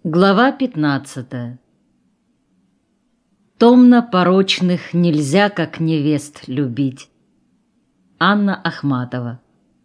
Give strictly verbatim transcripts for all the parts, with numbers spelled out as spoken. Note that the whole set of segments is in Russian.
Глава пятнадцатая. Томно-порочных нельзя, как невест, любить. Анна Ахматова.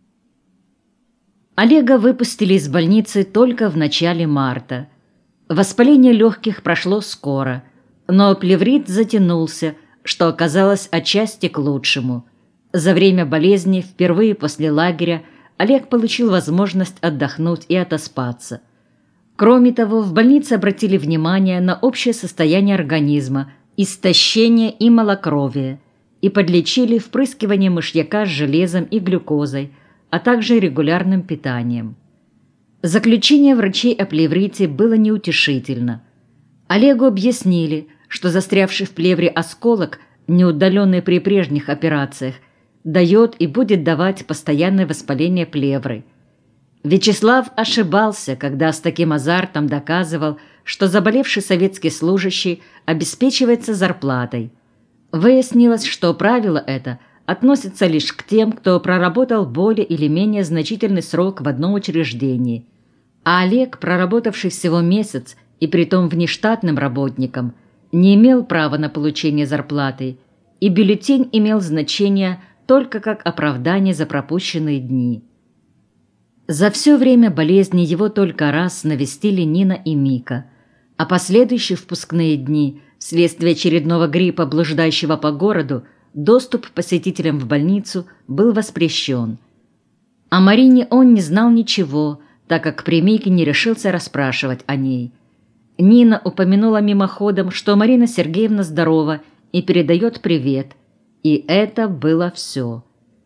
Олега выпустили из больницы только в начале марта. Воспаление легких прошло скоро, но плеврит затянулся, что оказалось отчасти к лучшему. За время болезни, впервые после лагеря, Олег получил возможность отдохнуть и отоспаться. Кроме того, в больнице обратили внимание на общее состояние организма, истощение и малокровие, и подлечили впрыскивание мышьяка с железом и глюкозой, а также регулярным питанием. Заключение врачей о плеврите было неутешительно. Олегу объяснили, что застрявший в плевре осколок, не удаленный при прежних операциях, дает и будет давать постоянное воспаление плевры. Вячеслав ошибался, когда с таким азартом доказывал, что заболевший советский служащий обеспечивается зарплатой. Выяснилось, что правило это относится лишь к тем, кто проработал более или менее значительный срок в одном учреждении. А Олег, проработавший всего месяц и притом внештатным работником, не имел права на получение зарплаты, и бюллетень имел значение только как оправдание за пропущенные дни. За все время болезни его только раз навестили Нина и Мика, а последующие впускные дни, вследствие очередного гриппа, блуждающего по городу, доступ посетителям в больницу был воспрещен. О Марине он не знал ничего, так как при Мике не решился расспрашивать о ней. Нина упомянула мимоходом, что Марина Сергеевна здорова и передает привет, и это было все.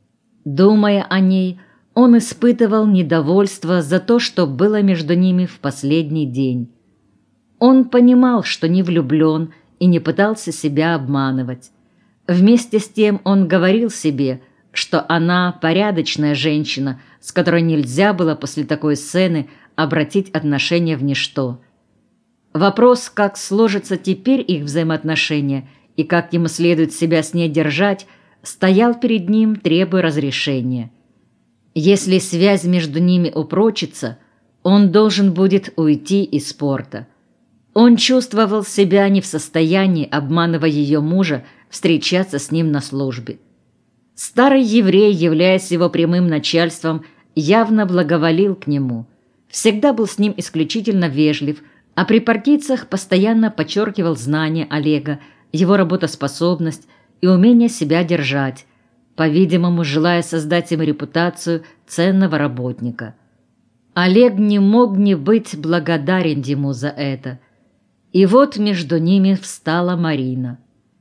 Думая о ней, он испытывал недовольство за то, что было между ними в последний день. Он понимал, что не влюблен и не пытался себя обманывать. Вместе с тем он говорил себе, что она порядочная женщина, с которой нельзя было после такой сцены обратить отношения в ничто. Вопрос, как сложатся теперь их взаимоотношения и как ему следует себя с ней держать, стоял перед ним, требуя разрешения. Если связь между ними упрочится, он должен будет уйти из спорта. Он чувствовал себя не в состоянии, обманывая ее мужа, встречаться с ним на службе. Старый еврей, являясь его прямым начальством, явно благоволил к нему, всегда был с ним исключительно вежлив, а при партийцах постоянно подчеркивал знания Олега, его работоспособность и умение себя держать, по-видимому, желая создать ему репутацию ценного работника. Олег не мог не быть благодарен ему за это. И вот между ними встала Марина.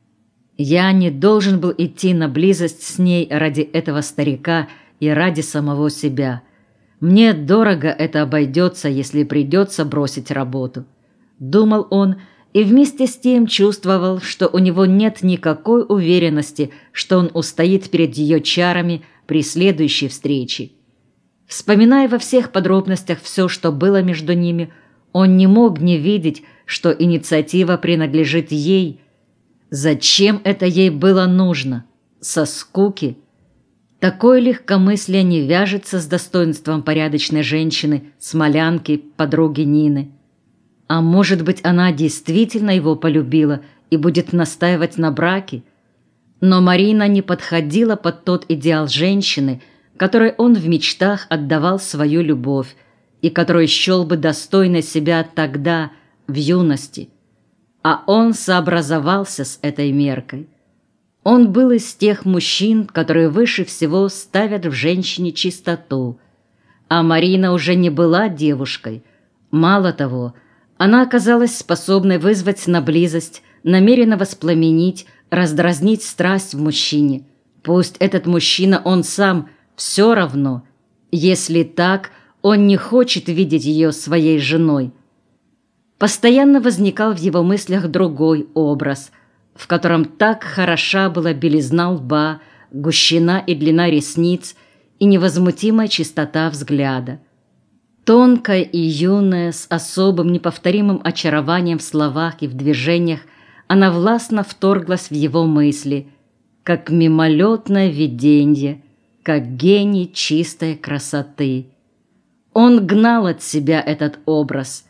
«Я не должен был идти на близость с ней ради этого старика и ради самого себя. Мне дорого это обойдется, если придется бросить работу», — думал он, и вместе с тем чувствовал, что у него нет никакой уверенности, что он устоит перед ее чарами при следующей встрече. Вспоминая во всех подробностях все, что было между ними, он не мог не видеть, что инициатива принадлежит ей. Зачем это ей было нужно? Со скуки? Такое легкомыслие не вяжется с достоинством порядочной женщины, смолянки, подруги Нины. А может быть, она действительно его полюбила и будет настаивать на браке? Но Марина не подходила под тот идеал женщины, которой он в мечтах отдавал свою любовь и которую счел бы достойной себя тогда, в юности. А он сообразовался с этой меркой. Он был из тех мужчин, которые выше всего ставят в женщине чистоту. А Марина уже не была девушкой. Мало того, она оказалась способной вызвать на близость, намеренно воспламенить, раздразнить страсть в мужчине. Пусть этот мужчина он сам, все равно. Если так, он не хочет видеть ее своей женой. Постоянно возникал в его мыслях другой образ, в котором так хороша была белизна лба, гущина и длина ресниц и невозмутимая чистота взгляда. Тонкая и юная, с особым неповторимым очарованием в словах и в движениях, она властно вторглась в его мысли, как мимолетное виденье, как гений чистой красоты. Он гнал от себя этот образ,